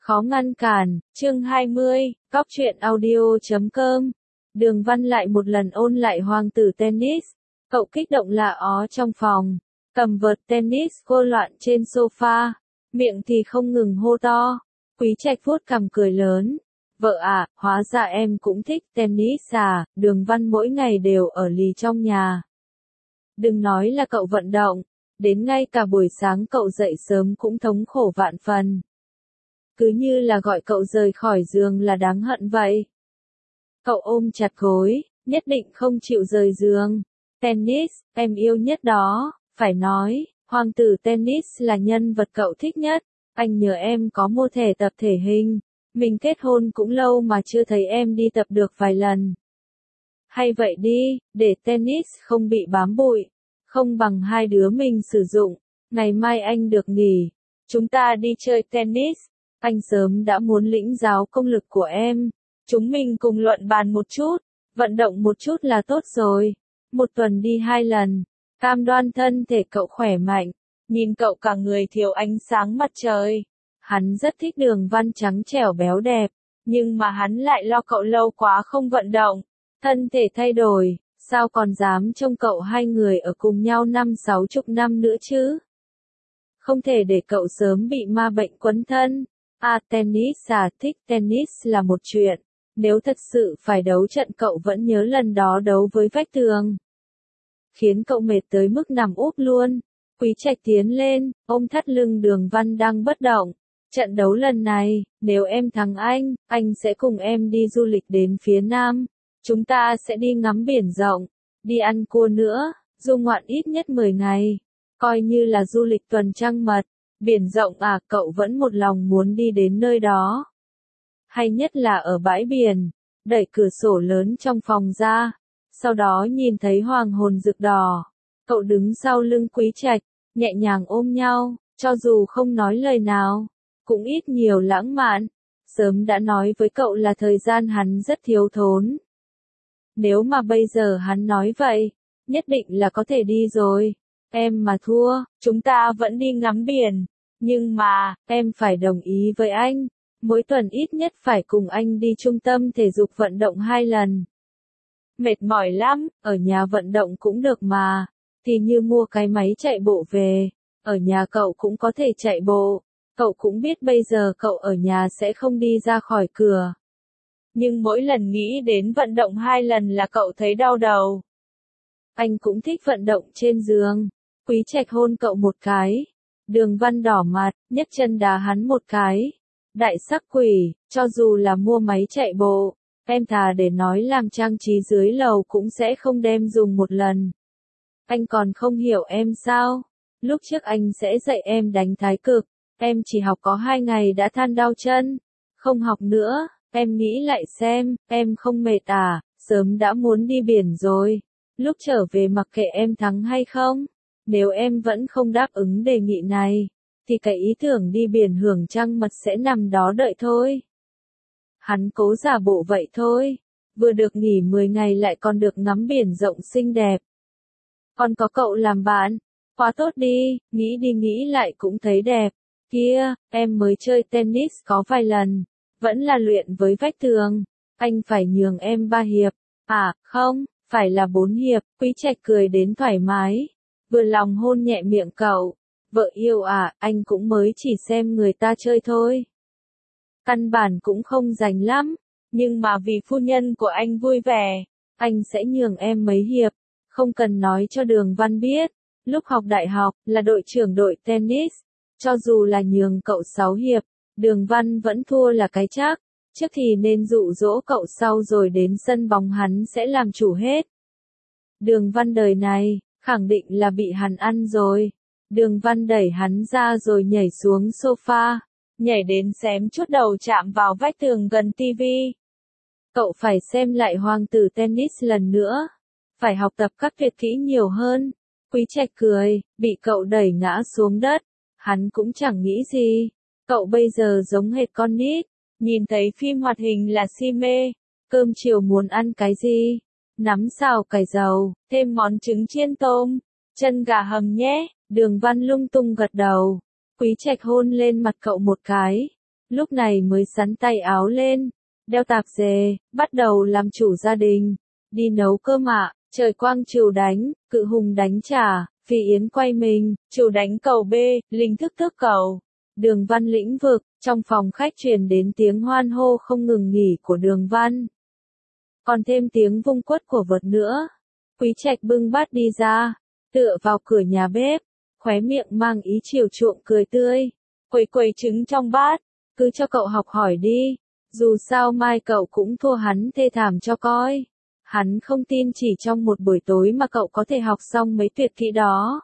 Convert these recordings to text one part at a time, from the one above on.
Khó ngăn cản, chương 20, Cóc truyện audio.com. Đường Văn lại một lần ôn lại hoàng tử tennis. Cậu kích động là ó trong phòng, cầm vợt tennis cô loạn trên sofa, miệng thì không ngừng hô to. Quý Trạch vuốt cằm cười lớn. Vợ à, hóa ra em cũng thích tennis à, Đường Văn mỗi ngày đều ở lì trong nhà. Đừng nói là cậu vận động, đến ngay cả buổi sáng cậu dậy sớm cũng thống khổ vạn phần. Cứ như là gọi cậu rời khỏi giường là đáng hận vậy. Cậu ôm chặt gối, nhất định không chịu rời giường. Tennis, em yêu nhất đó, phải nói, hoàng tử tennis là nhân vật cậu thích nhất. Anh nhớ em có mua thẻ tập thể hình. Mình kết hôn cũng lâu mà chưa thấy em đi tập được vài lần. Hay vậy đi, để tennis không bị bám bụi. Không bằng hai đứa mình sử dụng. Ngày mai anh được nghỉ. Chúng ta đi chơi tennis. Anh sớm đã muốn lĩnh giáo công lực của em. Chúng mình cùng luận bàn một chút. Vận động một chút là tốt rồi. Một tuần đi 2 lần. Cam đoan thân thể cậu khỏe mạnh. Nhìn cậu cả người thiếu ánh sáng mặt trời. Hắn rất thích Đường Văn trắng trẻo béo đẹp. Nhưng mà hắn lại lo cậu lâu quá không vận động. Thân thể thay đổi. Sao còn dám trông cậu hai người ở cùng nhau 50-60 năm nữa chứ? Không thể để cậu sớm bị ma bệnh quấn thân. Tennis thích tennis là một chuyện. Nếu thật sự phải đấu trận cậu vẫn nhớ lần đó đấu với vách tường. Khiến cậu mệt tới mức nằm úp luôn. Quý Trạch tiến lên, ôm thắt lưng Đường Văn đang bất động. Trận đấu lần này, nếu em thắng anh sẽ cùng em đi du lịch đến phía Nam. Chúng ta sẽ đi ngắm biển rộng, đi ăn cua nữa, du ngoạn ít nhất 10 ngày. Coi như là du lịch tuần trăng mật. Biển rộng cậu vẫn một lòng muốn đi đến nơi đó. Hay nhất là ở bãi biển, đẩy cửa sổ lớn trong phòng ra, sau đó nhìn thấy hoàng hôn rực đỏ. Cậu đứng sau lưng Quý Trạch, nhẹ nhàng ôm nhau, cho dù không nói lời nào, cũng ít nhiều lãng mạn. Sớm đã nói với cậu là thời gian hắn rất thiếu thốn. Nếu mà bây giờ hắn nói vậy, nhất định là có thể đi rồi. Em mà thua, chúng ta vẫn đi ngắm biển. Nhưng mà, em phải đồng ý với anh. Mỗi tuần ít nhất phải cùng anh đi trung tâm thể dục vận động 2 lần. Mệt mỏi lắm, ở nhà vận động cũng được mà. Thì như mua cái máy chạy bộ về. Ở nhà cậu cũng có thể chạy bộ. Cậu cũng biết bây giờ cậu ở nhà sẽ không đi ra khỏi cửa. Nhưng mỗi lần nghĩ đến vận động 2 lần là cậu thấy đau đầu. Anh cũng thích vận động trên giường. Quý Trạch hôn cậu một cái. Đường Văn đỏ mặt, nhấc chân đá hắn một cái. Đại sắc quỷ, cho dù là mua máy chạy bộ, em thà để nói làm trang trí dưới lầu cũng sẽ không đem dùng một lần. Anh còn không hiểu em sao? Lúc trước anh sẽ dạy em đánh thái cực, em chỉ học có 2 ngày đã than đau chân. Không học nữa, em nghĩ lại xem, em không mệt sớm đã muốn đi biển rồi. Lúc trở về mặc kệ em thắng hay không. Nếu em vẫn không đáp ứng đề nghị này, thì cái ý tưởng đi biển hưởng trăng mật sẽ nằm đó đợi thôi. Hắn cố giả bộ vậy thôi, vừa được nghỉ 10 ngày lại còn được ngắm biển rộng xinh đẹp. Còn có cậu làm bạn, quá tốt đi, nghĩ đi nghĩ lại cũng thấy đẹp. Kia, em mới chơi tennis có vài lần, vẫn là luyện với vách tường, anh phải nhường em 3 hiệp. Không, phải là 4 hiệp, Quý Trạch cười đến thoải mái. Vừa lòng hôn nhẹ miệng cậu. Vợ yêu anh cũng mới chỉ xem người ta chơi thôi. Căn bản cũng không rành lắm. Nhưng mà vì phu nhân của anh vui vẻ, anh sẽ nhường em mấy hiệp. Không cần nói cho Đường Văn biết. Lúc học đại học, là đội trưởng đội tennis. Cho dù là nhường cậu 6 hiệp, Đường Văn vẫn thua là cái chắc. Trước thì nên dụ dỗ cậu, sau rồi đến sân bóng hắn sẽ làm chủ hết. Đường Văn đời này khẳng định là bị hắn ăn rồi. Đường Văn đẩy hắn ra rồi nhảy xuống sofa. Nhảy đến xém chút đầu chạm vào vách tường gần tivi. Cậu phải xem lại hoàng tử tennis lần nữa. Phải học tập các tuyệt kỹ nhiều hơn. Quý Trạch cười, bị cậu đẩy ngã xuống đất. Hắn cũng chẳng nghĩ gì. Cậu bây giờ giống hệt con nít. Nhìn thấy phim hoạt hình là si mê. Cơm chiều muốn ăn cái gì? Nắm xào cải dầu, thêm món trứng chiên tôm, chân gà hầm nhé. Đường Văn lung tung gật đầu. Quý Trạch hôn lên mặt cậu một cái. lúc này mới xắn tay áo lên, đeo tạp dề, bắt đầu làm chủ gia đình, đi nấu cơm ạ. Trời quang trừu đánh, cự hùng đánh trả, Phi Yến quay mình, trừu đánh cầu B, Linh thức thức cầu. Đường Văn lĩnh vực, trong phòng khách truyền đến tiếng hoan hô không ngừng nghỉ của Đường Văn. Còn thêm tiếng vung quất của vợt nữa. Quý Trạch bưng bát đi ra, tựa vào cửa nhà bếp, khóe miệng mang ý chiều chuộng cười tươi. Quấy quấy trứng trong bát, cứ cho cậu học hỏi đi, dù sao mai cậu cũng thua hắn thê thảm cho coi. Hắn không tin chỉ trong một buổi tối mà cậu có thể học xong mấy tuyệt kỹ đó.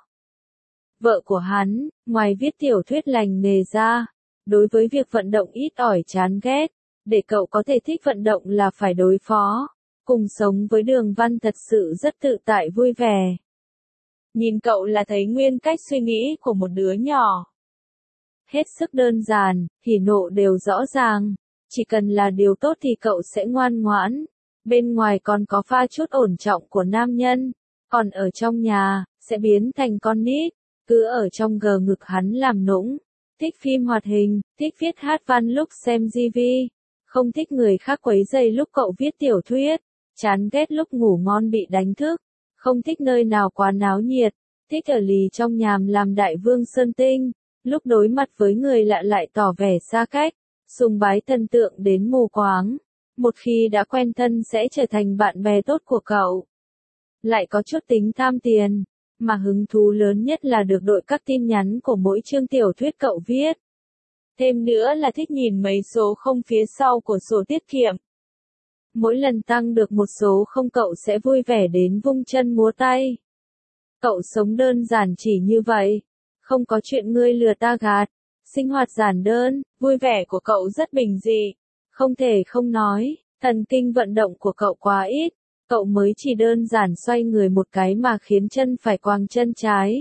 Vợ của hắn, ngoài viết tiểu thuyết lành nghề ra, đối với việc vận động ít ỏi chán ghét, để cậu có thể thích vận động là phải đối phó. Cùng sống với Đường Văn thật sự rất tự tại vui vẻ. Nhìn cậu là thấy nguyên cách suy nghĩ của một đứa nhỏ. Hết sức đơn giản, hỉ nộ đều rõ ràng. Chỉ cần là điều tốt thì cậu sẽ ngoan ngoãn. Bên ngoài còn có pha chút ổn trọng của nam nhân. Còn ở trong nhà, sẽ biến thành con nít. Cứ ở trong gờ ngực hắn làm nũng. Thích phim hoạt hình, thích viết hát văn lúc xem TV. Không thích người khác quấy rầy lúc cậu viết tiểu thuyết. Chán ghét lúc ngủ ngon bị đánh thức. Không thích nơi nào quá náo nhiệt. Thích ở lì trong nhàm làm đại vương sơn tinh. Lúc đối mặt với người lạ lại tỏ vẻ xa cách. Sùng bái thần tượng đến mù quáng. Một khi đã quen thân sẽ trở thành bạn bè tốt của cậu. Lại có chút tính tham tiền. Mà hứng thú lớn nhất là được đội các tin nhắn của mỗi chương tiểu thuyết cậu viết. Thêm nữa là thích nhìn mấy số không phía sau của sổ tiết kiệm. Mỗi lần tăng được một số không cậu sẽ vui vẻ đến vung chân múa tay. Cậu sống đơn giản chỉ như vậy. Không có chuyện ngươi lừa ta gạt. Sinh hoạt giản đơn, vui vẻ của cậu rất bình dị. Không thể không nói, thần kinh vận động của cậu quá ít. Cậu mới chỉ đơn giản xoay người một cái mà khiến chân phải quàng chân trái.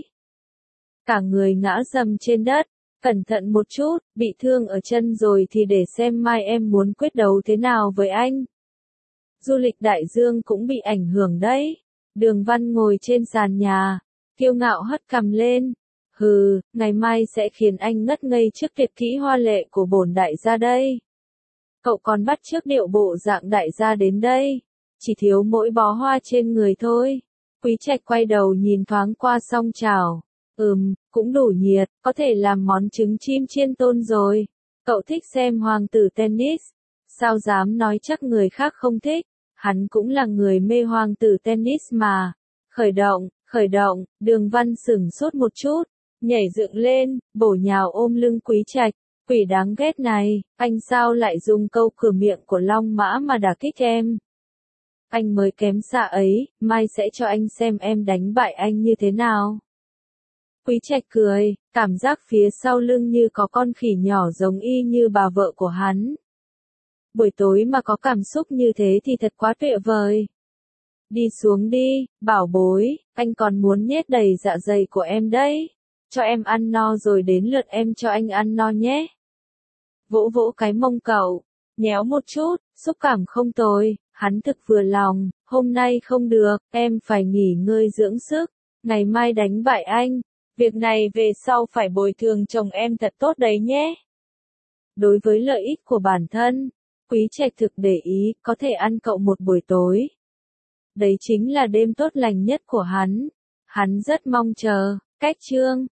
Cả người ngã rầm trên đất. Cẩn thận một chút, bị thương ở chân rồi thì để xem mai em muốn quyết đấu thế nào với anh. Du lịch đại dương cũng bị ảnh hưởng đấy. Đường Văn ngồi trên sàn nhà, kiêu ngạo hất cằm lên. Hừ, ngày mai sẽ khiến anh ngất ngây trước tuyệt kỹ hoa lệ của bổn đại gia đây. Cậu còn bắt chước điệu bộ dạng đại gia đến đây. Chỉ thiếu mỗi bó hoa trên người thôi. Quý Trạch quay đầu nhìn thoáng qua song chảo. Cũng đủ nhiệt, có thể làm món trứng chim chiên tôm rồi. Cậu thích xem hoàng tử tennis. Sao dám nói chắc người khác không thích. Hắn cũng là người mê hoàng tử tennis mà. Khởi động, Đường Văn sửng sốt một chút. Nhảy dựng lên, bổ nhào ôm lưng Quý Trạch. Quỷ đáng ghét này, anh sao lại dùng câu cửa miệng của Long Mã mà đả kích em? Anh mới kém xa ấy, mai sẽ cho anh xem em đánh bại anh như thế nào. Quý Trạch cười, cảm giác phía sau lưng như có con khỉ nhỏ giống y như bà vợ của hắn. Buổi tối mà có cảm xúc như thế thì thật quá tuyệt vời. Đi xuống đi, bảo bối, anh còn muốn nhét đầy dạ dày của em đấy. Cho em ăn no rồi đến lượt em cho anh ăn no nhé. Vỗ vỗ cái mông cậu, nhéo một chút, xúc cảm không tồi, hắn thực vừa lòng, hôm nay không được, em phải nghỉ ngơi dưỡng sức, ngày mai đánh bại anh, việc này về sau phải bồi thường chồng em thật tốt đấy nhé. Đối với lợi ích của bản thân, Quý Trạch thực để ý, có thể ăn cậu một buổi tối. Đấy chính là đêm tốt lành nhất của hắn. Hắn rất mong chờ, cách chương.